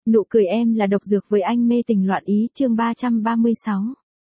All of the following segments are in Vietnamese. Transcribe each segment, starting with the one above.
Nụ cười em là độc dược với anh mê tình loạn ý chương 336.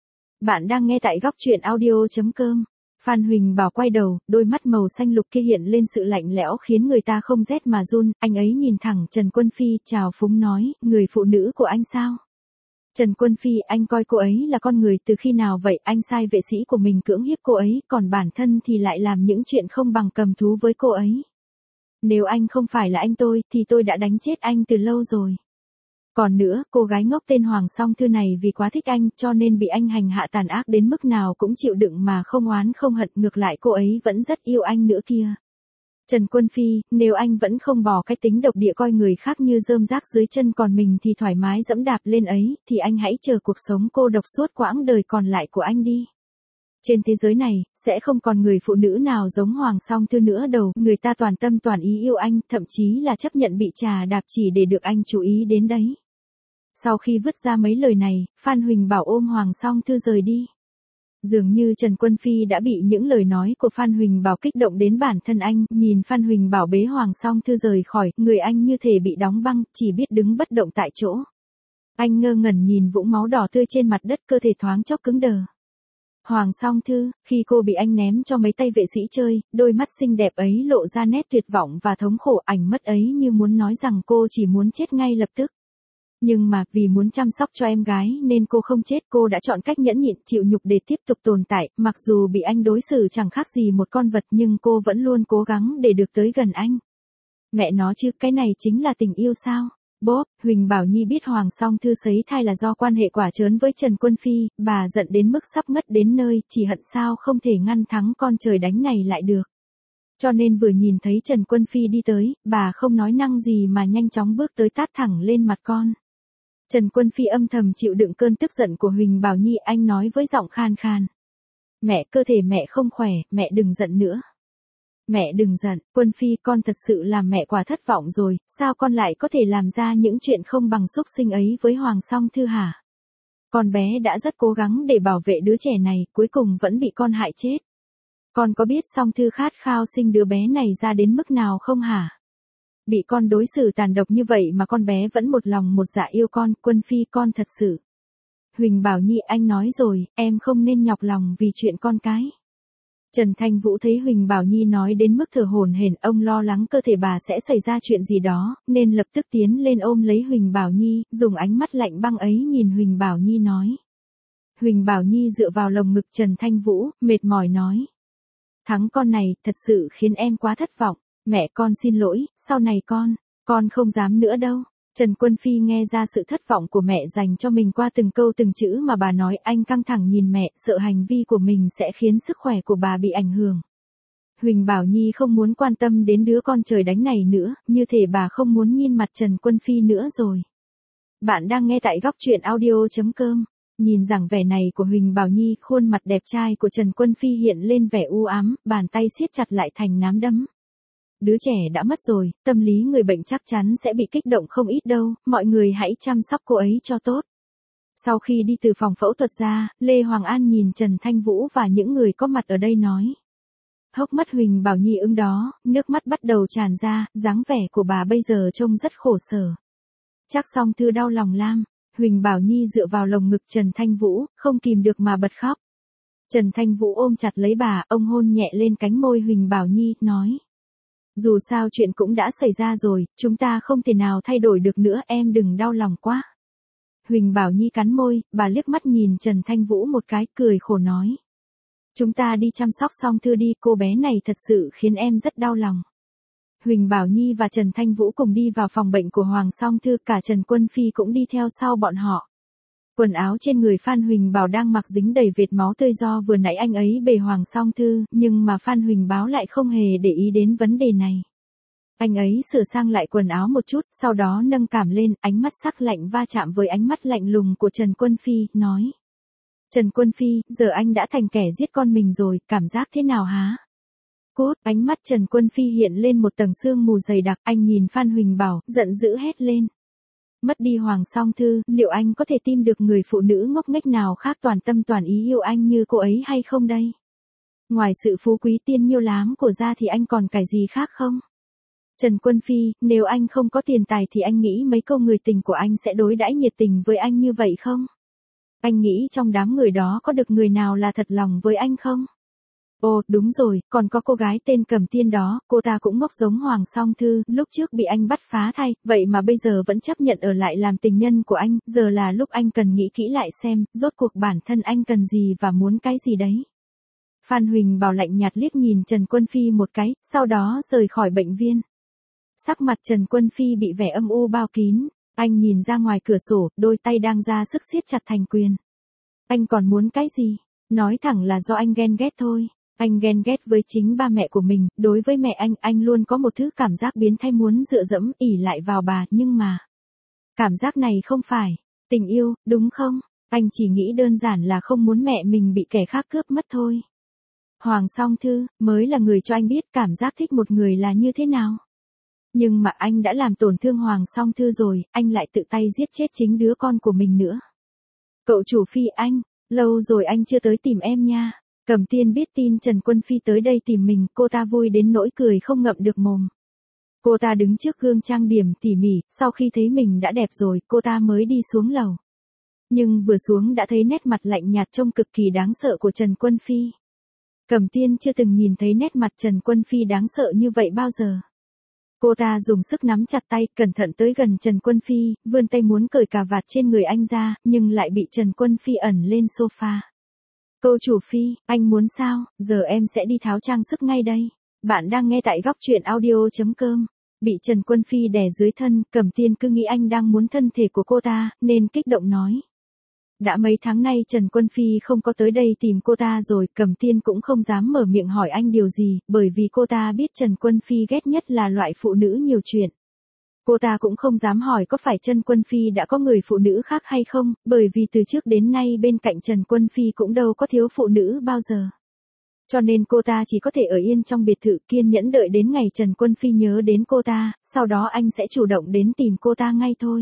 Bạn đang nghe tại góc truyện audio.com. Phan Huỳnh Bảo quay đầu, đôi mắt màu xanh lục kia hiện lên sự lạnh lẽo khiến người ta không rét mà run, anh ấy nhìn thẳng Trần Quân Phi, chào phúng nói, người phụ nữ của anh sao? Trần Quân Phi, anh coi cô ấy là con người từ khi nào vậy? Anh sai vệ sĩ của mình cưỡng hiếp cô ấy, còn bản thân thì lại làm những chuyện không bằng cầm thú với cô ấy. Nếu anh không phải là anh tôi, thì tôi đã đánh chết anh từ lâu rồi. Còn nữa, cô gái ngốc tên Hoàng Song Thư này vì quá thích anh, cho nên bị anh hành hạ tàn ác đến mức nào cũng chịu đựng mà không oán không hận, ngược lại cô ấy vẫn rất yêu anh nữa kia. Trần Quân Phi, nếu anh vẫn không bỏ cái tính độc địa coi người khác như rơm rác dưới chân còn mình thì thoải mái dẫm đạp lên ấy, thì anh hãy chờ cuộc sống cô độc suốt quãng đời còn lại của anh đi. Trên thế giới này, sẽ không còn người phụ nữ nào giống Hoàng Song Thư nữa đâu, người ta toàn tâm toàn ý yêu anh, thậm chí là chấp nhận bị trà đạp chỉ để được anh chú ý đến đấy. Sau khi vứt ra mấy lời này, Phan Huỳnh Bảo ôm Hoàng Song Thư rời đi. Dường như Trần Quân Phi đã bị những lời nói của Phan Huỳnh Bảo kích động đến bản thân anh, nhìn Phan Huỳnh Bảo bế Hoàng Song Thư rời khỏi, người anh như thể bị đóng băng, chỉ biết đứng bất động tại chỗ. Anh ngơ ngẩn nhìn vũng máu đỏ tươi trên mặt đất, cơ thể thoáng chốc cứng đờ. Hoàng Song Thư, khi cô bị anh ném cho mấy tay vệ sĩ chơi, đôi mắt xinh đẹp ấy lộ ra nét tuyệt vọng và thống khổ, ảnh mất ấy như muốn nói rằng cô chỉ muốn chết ngay lập tức. Nhưng mà, vì muốn chăm sóc cho em gái nên cô không chết, cô đã chọn cách nhẫn nhịn, chịu nhục để tiếp tục tồn tại, mặc dù bị anh đối xử chẳng khác gì một con vật nhưng cô vẫn luôn cố gắng để được tới gần anh. Mẹ nó chứ, cái này chính là tình yêu sao? Bốp, Huỳnh Bảo Nhi biết Hoàng Song Thư sấy thai là do quan hệ quả trớn với Trần Quân Phi, bà giận đến mức sắp ngất đến nơi, chỉ hận sao không thể ngăn thắng con trời đánh này lại được. Cho nên vừa nhìn thấy Trần Quân Phi đi tới, bà không nói năng gì mà nhanh chóng bước tới tát thẳng lên mặt con. Trần Quân Phi âm thầm chịu đựng cơn tức giận của Huỳnh Bảo Nhi, anh nói với giọng khan khan. Mẹ, cơ thể mẹ không khỏe, mẹ đừng giận nữa. Mẹ đừng giận, Quân Phi, con thật sự làm mẹ quả thất vọng rồi, sao con lại có thể làm ra những chuyện không bằng xúc sinh ấy với Hoàng Song Thư hả? Con bé đã rất cố gắng để bảo vệ đứa trẻ này, cuối cùng vẫn bị con hại chết. Con có biết Song Thư khát khao sinh đứa bé này ra đến mức nào không hả? Bị con đối xử tàn độc như vậy mà con bé vẫn một lòng một dạ yêu con, Quân Phi, con thật sự. Huỳnh Bảo Nhi, anh nói rồi, em không nên nhọc lòng vì chuyện con cái. Trần Thanh Vũ thấy Huỳnh Bảo Nhi nói đến mức thở hổn hển, ông lo lắng cơ thể bà sẽ xảy ra chuyện gì đó, nên lập tức tiến lên ôm lấy Huỳnh Bảo Nhi, dùng ánh mắt lạnh băng ấy nhìn Huỳnh Bảo Nhi nói. Huỳnh Bảo Nhi dựa vào lồng ngực Trần Thanh Vũ, mệt mỏi nói. Thắng con này, thật sự khiến em quá thất vọng. Mẹ, con xin lỗi, sau này con không dám nữa đâu. Trần Quân Phi nghe ra sự thất vọng của mẹ dành cho mình qua từng câu từng chữ mà bà nói, anh căng thẳng nhìn mẹ, sợ hành vi của mình sẽ khiến sức khỏe của bà bị ảnh hưởng. Huỳnh Bảo Nhi không muốn quan tâm đến đứa con trời đánh này nữa, như thể bà không muốn nhìn mặt Trần Quân Phi nữa rồi. Bạn đang nghe tại góc truyện audio.com. Nhìn dáng vẻ này của Huỳnh Bảo Nhi, khuôn mặt đẹp trai của Trần Quân Phi hiện lên vẻ u ám, bàn tay siết chặt lại thành nắm đấm. Đứa trẻ đã mất rồi, tâm lý người bệnh chắc chắn sẽ bị kích động không ít đâu, mọi người hãy chăm sóc cô ấy cho tốt. Sau khi đi từ phòng phẫu thuật ra, Lê Hoàng An nhìn Trần Thanh Vũ và những người có mặt ở đây nói. Hốc mắt Huỳnh Bảo Nhi ửng đỏ, nước mắt bắt đầu tràn ra, dáng vẻ của bà bây giờ trông rất khổ sở. Chắc Song Thư đau lòng lam, Huỳnh Bảo Nhi dựa vào lồng ngực Trần Thanh Vũ, không kìm được mà bật khóc. Trần Thanh Vũ ôm chặt lấy bà, ông hôn nhẹ lên cánh môi Huỳnh Bảo Nhi, nói. Dù sao chuyện cũng đã xảy ra rồi, chúng ta không thể nào thay đổi được nữa, em đừng đau lòng quá. Huỳnh Bảo Nhi cắn môi, bà liếc mắt nhìn Trần Thanh Vũ một cái, cười khổ nói. Chúng ta đi chăm sóc Song Thư đi, cô bé này thật sự khiến em rất đau lòng. Huỳnh Bảo Nhi và Trần Thanh Vũ cùng đi vào phòng bệnh của Hoàng Song Thư, cả Trần Quân Phi cũng đi theo sau bọn họ. Quần áo trên người Phan Huỳnh Bảo đang mặc dính đầy vệt máu tươi do vừa nãy anh ấy bề Hoàng Song Thư, nhưng mà Phan Huỳnh Bảo lại không hề để ý đến vấn đề này. Anh ấy sửa sang lại quần áo một chút, sau đó nâng cảm lên, ánh mắt sắc lạnh va chạm với ánh mắt lạnh lùng của Trần Quân Phi, nói. Trần Quân Phi, giờ anh đã thành kẻ giết con mình rồi, cảm giác thế nào hả? Cốt, ánh mắt Trần Quân Phi hiện lên một tầng sương mù dày đặc, anh nhìn Phan Huỳnh Bảo, giận dữ hét lên. Mất đi Hoàng Song Thư, liệu anh có thể tìm được người phụ nữ ngốc nghếch nào khác toàn tâm toàn ý yêu anh như cô ấy hay không đây? Ngoài sự phú quý tiên nhiêu lám của gia thì anh còn cái gì khác không? Trần Quân Phi, nếu anh không có tiền tài thì anh nghĩ mấy câu người tình của anh sẽ đối đãi nhiệt tình với anh như vậy không? Anh nghĩ trong đám người đó có được người nào là thật lòng với anh không? Ồ, đúng rồi, còn có cô gái tên Cẩm Tiên đó, cô ta cũng ngốc giống Hoàng Song Thư, lúc trước bị anh bắt phá thai, vậy mà bây giờ vẫn chấp nhận ở lại làm tình nhân của anh, giờ là lúc anh cần nghĩ kỹ lại xem, rốt cuộc bản thân anh cần gì và muốn cái gì đấy. Phan Huỳnh Bảo lạnh nhạt liếc nhìn Trần Quân Phi một cái, sau đó rời khỏi bệnh viên. Sắc mặt Trần Quân Phi bị vẻ âm u bao kín, anh nhìn ra ngoài cửa sổ, đôi tay đang ra sức siết chặt thành quyền. Anh còn muốn cái gì? Nói thẳng là do anh ghen ghét thôi. Anh ghen ghét với chính ba mẹ của mình, đối với mẹ anh luôn có một thứ cảm giác biến thái muốn dựa dẫm ỉ lại vào bà, nhưng mà cảm giác này không phải tình yêu, đúng không? Anh chỉ nghĩ đơn giản là không muốn mẹ mình bị kẻ khác cướp mất thôi. Hoàng Song Thư mới là người cho anh biết cảm giác thích một người là như thế nào. Nhưng mà anh đã làm tổn thương Hoàng Song Thư rồi, anh lại tự tay giết chết chính đứa con của mình nữa. Cậu chủ Phi anh, lâu rồi anh chưa tới tìm em nha. Cẩm Tiên biết tin Trần Quân Phi tới đây tìm mình, cô ta vui đến nỗi cười không ngậm được mồm. Cô ta đứng trước gương trang điểm tỉ mỉ, sau khi thấy mình đã đẹp rồi, cô ta mới đi xuống lầu. Nhưng vừa xuống đã thấy nét mặt lạnh nhạt trông cực kỳ đáng sợ của Trần Quân Phi. Cẩm Tiên chưa từng nhìn thấy nét mặt Trần Quân Phi đáng sợ như vậy bao giờ. Cô ta dùng sức nắm chặt tay, cẩn thận tới gần Trần Quân Phi, vươn tay muốn cởi cà vạt trên người anh ra, nhưng lại bị Trần Quân Phi ẩn lên sofa. Cô chủ Phi, anh muốn sao, giờ em sẽ đi tháo trang sức ngay đây. Bạn đang nghe tại góc truyện audio.com. Bị Trần Quân Phi đè dưới thân, Cẩm Tiên cứ nghĩ anh đang muốn thân thể của cô ta, nên kích động nói. Đã mấy tháng nay Trần Quân Phi không có tới đây tìm cô ta rồi, Cẩm Tiên cũng không dám mở miệng hỏi anh điều gì, bởi vì cô ta biết Trần Quân Phi ghét nhất là loại phụ nữ nhiều chuyện. Cô ta cũng không dám hỏi có phải Trần Quân Phi đã có người phụ nữ khác hay không, bởi vì từ trước đến nay bên cạnh Trần Quân Phi cũng đâu có thiếu phụ nữ bao giờ. Cho nên cô ta chỉ có thể ở yên trong biệt thự kiên nhẫn đợi đến ngày Trần Quân Phi nhớ đến cô ta, sau đó anh sẽ chủ động đến tìm cô ta ngay thôi.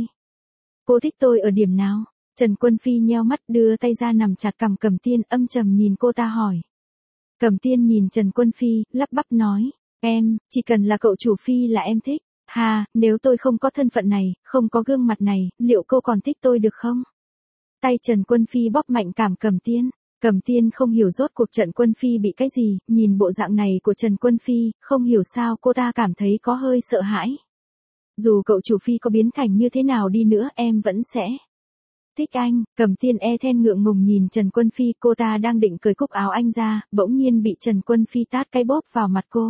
Cô thích tôi ở điểm nào? Trần Quân Phi nheo mắt đưa tay ra nằm chặt cằm Cẩm Tiên âm trầm nhìn cô ta hỏi. Cẩm Tiên nhìn Trần Quân Phi, lắp bắp nói, em, chỉ cần là cậu chủ Phi là em thích. Hà, nếu tôi không có thân phận này, không có gương mặt này, liệu cô còn thích tôi được không? Tay Trần Quân Phi bóp mạnh cảm Cẩm Tiên. Cẩm Tiên không hiểu rốt cuộc Trần Quân Phi bị cái gì, nhìn bộ dạng này của Trần Quân Phi, không hiểu sao cô ta cảm thấy có hơi sợ hãi. Dù cậu chủ Phi có biến thành như thế nào đi nữa em vẫn sẽ thích anh. Cẩm Tiên e thẹn ngượng ngùng nhìn Trần Quân Phi, cô ta đang định cởi cúc áo anh ra, bỗng nhiên bị Trần Quân Phi tát cái bóp vào mặt cô.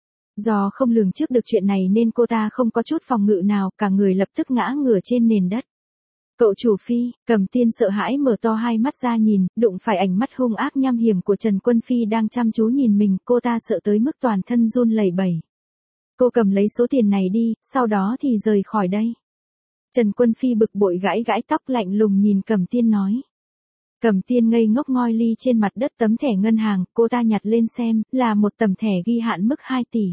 Do không lường trước được chuyện này nên cô ta không có chút phòng ngự nào, cả người lập tức ngã ngửa trên nền đất. Cậu chủ Phi, Cẩm Tiên sợ hãi mở to hai mắt ra nhìn, đụng phải ánh mắt hung ác nham hiểm của Trần Quân Phi đang chăm chú nhìn mình, cô ta sợ tới mức toàn thân run lẩy bẩy. Cô cầm lấy số tiền này đi, sau đó thì rời khỏi đây. Trần Quân Phi bực bội gãi gãi tóc lạnh lùng nhìn Cẩm Tiên nói. Cẩm Tiên ngây ngốc ngoi ly trên mặt đất tấm thẻ ngân hàng, cô ta nhặt lên xem, là một tấm thẻ ghi hạn mức 2 tỷ.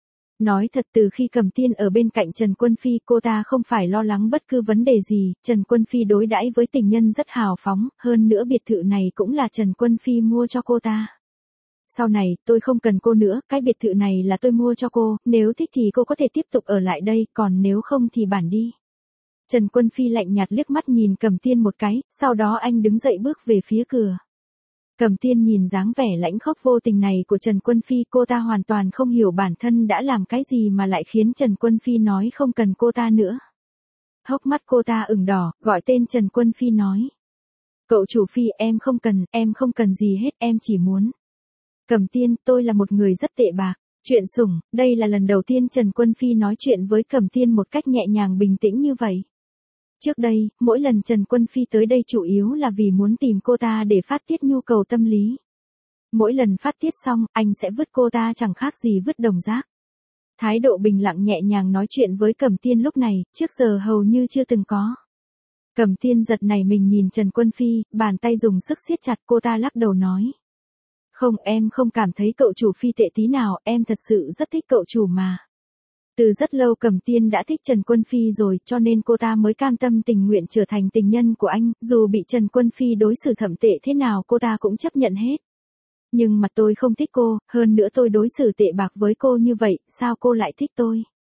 Nói thật từ khi Cẩm Tiên ở bên cạnh Trần Quân Phi cô ta không phải lo lắng bất cứ vấn đề gì, Trần Quân Phi đối đãi với tình nhân rất hào phóng, hơn nữa biệt thự này cũng là Trần Quân Phi mua cho cô ta. Sau này, tôi không cần cô nữa, cái biệt thự này là tôi mua cho cô, nếu thích thì cô có thể tiếp tục ở lại đây, còn nếu không thì bản đi. Trần Quân Phi lạnh nhạt liếc mắt nhìn Cẩm Tiên một cái, sau đó anh đứng dậy bước về phía cửa. Cẩm Tiên nhìn dáng vẻ lãnh khốc vô tình này của Trần Quân Phi, cô ta hoàn toàn không hiểu bản thân đã làm cái gì mà lại khiến Trần Quân Phi nói không cần cô ta nữa. Hốc mắt cô ta ửng đỏ, gọi tên Trần Quân Phi nói. Cậu chủ Phi em không cần gì hết, em chỉ muốn. Cẩm Tiên, tôi là một người rất tệ bạc. Chuyện sủng, đây là lần đầu tiên Trần Quân Phi nói chuyện với Cẩm Tiên một cách nhẹ nhàng bình tĩnh như vậy. Trước đây, mỗi lần Trần Quân Phi tới đây chủ yếu là vì muốn tìm cô ta để phát tiết nhu cầu tâm lý. Mỗi lần phát tiết xong, anh sẽ vứt cô ta chẳng khác gì vứt đồng rác. Thái độ bình lặng nhẹ nhàng nói chuyện với Cẩm Tiên lúc này, trước giờ hầu như chưa từng có. Cẩm Tiên giật nảy mình nhìn Trần Quân Phi, bàn tay dùng sức siết chặt, cô ta lắc đầu nói. Không, em không cảm thấy cậu chủ Phi tệ tí nào, em thật sự rất thích cậu chủ mà. Từ rất lâu Cẩm Tiên đã thích Trần Quân Phi rồi, cho nên cô ta mới cam tâm tình nguyện trở thành tình nhân của anh, dù bị Trần Quân Phi đối xử thậm tệ thế nào cô ta cũng chấp nhận hết. Nhưng mà tôi không thích cô, hơn nữa tôi đối xử tệ bạc với cô như vậy, sao cô lại thích tôi?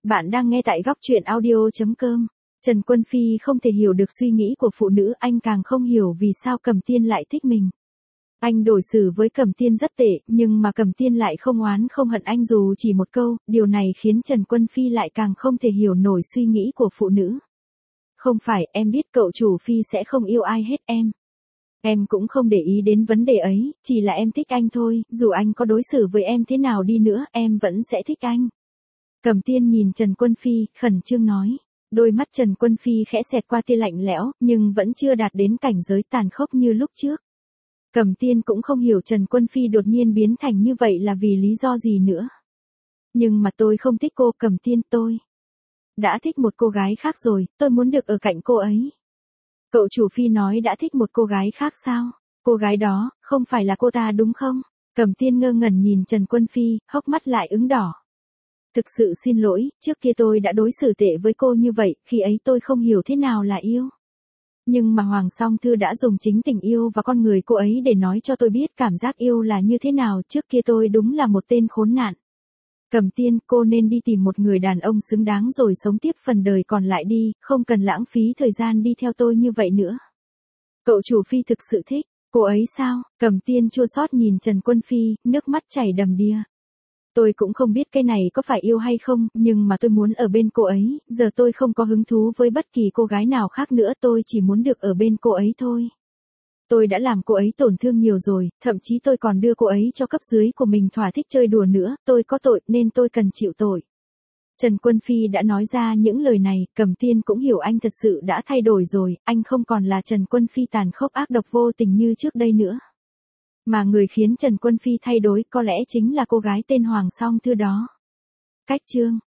Bạn đang nghe tại góc truyện audio.com. Trần Quân Phi không thể hiểu được suy nghĩ của phụ nữ, anh càng không hiểu vì sao Cẩm Tiên lại thích mình. Anh đối xử với Cẩm Tiên rất tệ, nhưng mà Cẩm Tiên lại không oán không hận anh dù chỉ một câu, điều này khiến Trần Quân Phi lại càng không thể hiểu nổi suy nghĩ của phụ nữ. Không phải, em biết cậu chủ Phi sẽ không yêu ai hết em. Em cũng không để ý đến vấn đề ấy, chỉ là em thích anh thôi, dù anh có đối xử với em thế nào đi nữa, em vẫn sẽ thích anh. Cẩm Tiên nhìn Trần Quân Phi, khẩn trương nói. Đôi mắt Trần Quân Phi khẽ xẹt qua tia lạnh lẽo, nhưng vẫn chưa đạt đến cảnh giới tàn khốc như lúc trước. Cẩm Tiên cũng không hiểu Trần Quân Phi đột nhiên biến thành như vậy là vì lý do gì nữa. Nhưng mà tôi không thích cô, Cẩm Tiên, tôi đã thích một cô gái khác rồi, tôi muốn được ở cạnh cô ấy. Cậu chủ Phi nói đã thích một cô gái khác sao? Cô gái đó, không phải là cô ta đúng không? Cẩm Tiên ngơ ngẩn nhìn Trần Quân Phi, hốc mắt lại ửng đỏ. Thực sự xin lỗi, trước kia tôi đã đối xử tệ với cô như vậy, khi ấy tôi không hiểu thế nào là yêu. Nhưng mà Hoàng Song Thư đã dùng chính tình yêu và con người cô ấy để nói cho tôi biết cảm giác yêu là như thế nào, trước kia tôi đúng là một tên khốn nạn. Cẩm Tiên, cô nên đi tìm một người đàn ông xứng đáng rồi sống tiếp phần đời còn lại đi, không cần lãng phí thời gian đi theo tôi như vậy nữa. Cậu chủ Phi thực sự thích cô ấy sao? Cẩm Tiên chua xót nhìn Trần Quân Phi, nước mắt chảy đầm đìa. Tôi cũng không biết cái này có phải yêu hay không, nhưng mà tôi muốn ở bên cô ấy, giờ tôi không có hứng thú với bất kỳ cô gái nào khác nữa, tôi chỉ muốn được ở bên cô ấy thôi. Tôi đã làm cô ấy tổn thương nhiều rồi, thậm chí tôi còn đưa cô ấy cho cấp dưới của mình thỏa thích chơi đùa nữa, tôi có tội nên tôi cần chịu tội. Trần Quân Phi đã nói ra những lời này, Cẩm Tiên cũng hiểu anh thật sự đã thay đổi rồi, anh không còn là Trần Quân Phi tàn khốc ác độc vô tình như trước đây nữa. Mà người khiến Trần Quân Phi thay đổi có lẽ chính là cô gái tên Hoàng Song Thư đó. Cách chương